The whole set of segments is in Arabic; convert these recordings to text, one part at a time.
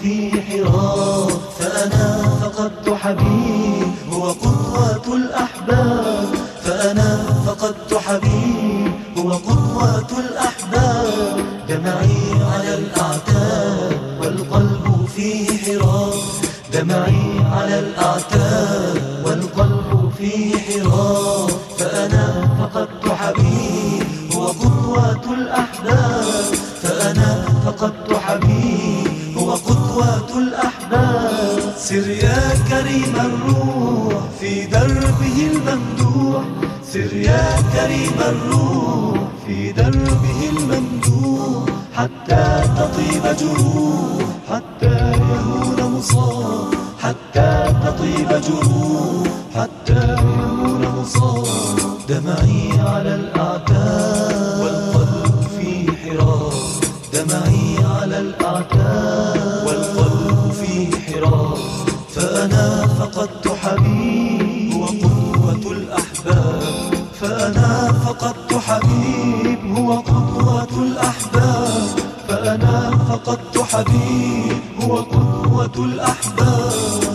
في حراء، فأنا فقدت حبيب هو قدوة الأحباب، فأنا فقدت حبيب هو قدوة الأحباب. دمعي على الأعتاب والقلب في حراء، دمعي على الأعتاب والقلب في حراء، فأنا فقدت حبيب هو قدوة الأحباب، فأنا فقدت حبيب هو قدوة الأحباب. سر يا كريم الروح في دربه الممدوح، سر يا كريم الروح في دربه الممدوح، حتى تطيب جروح، حتى يهون مصاب، حتى تطيب جروح، حتى يهون مصاب. دمعي على الأعتاب والقلب في حراء، دمعي على الأعتاب والقلب في حراء، فأنا فقدت حبيب هو قدوة الأحباب، فأنا فقدت حبيب هو قدوة الأحباب، فأنا فقدت حبيب هو قدوة الأحباب.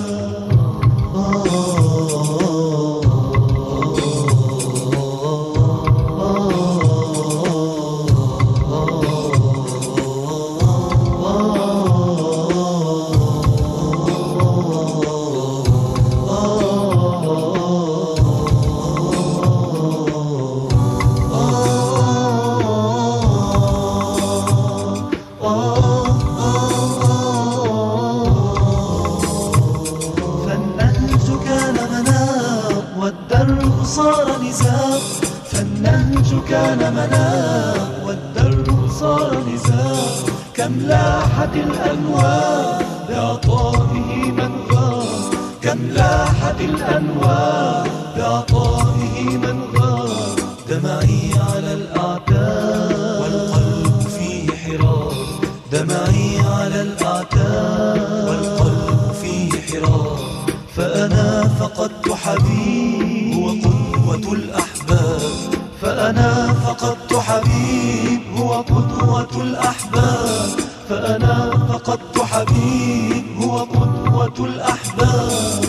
صار نزاع، فالنهج كان مناع والدرب صار نزاع. كم لاحت الأنوار بعطائه من غار، كم لاحت الأنوار بعطائه من غار. دمعي على الأعتاب والقلب في حراء، دمعي على الأعتاب والقلب في حراء، فأنا فقدت حبيب هو قدوة الأحباب، فأنا فقدت حبيب هو قدوة الأحباب، فأنا فقدت حبيب هو قدوة الأحباب.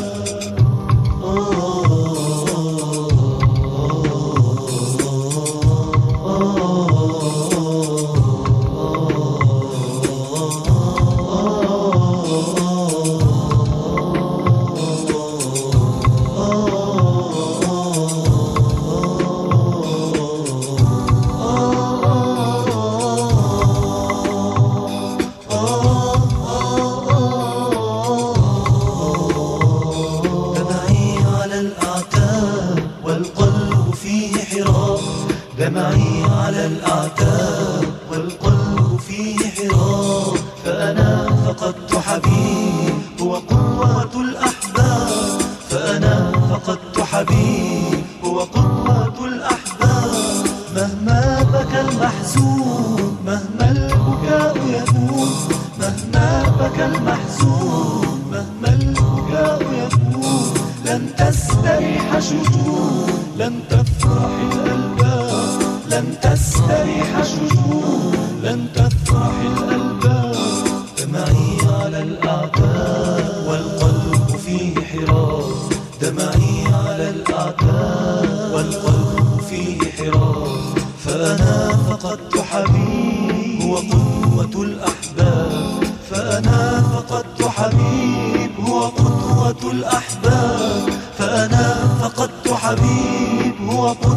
دمعي على الأعتاب والقلب فيه حراء، فأنا فقدت حبيب هو قوة الأحباب، فأنا فقدت حبيب هو قوة الأحباب. مهما بكى المحزون، مهما البكاء يدوم، مهما بكى المحزون، مهما البكاء يدوم، لن تستريح شجون، لن تفرح الألباب، لن تستريح شجون، لن تفرح الألباب. دمعي على الأعتاب والقلب فيه حراء، دمعي على الأعتاب والقلب فيه حراء، فأنا فقدت حبيب هو قدوة الأحباب، فأنا فقدت حبيب هو قدوة الأحباب، فأنا فقدت حبيب هو قدوة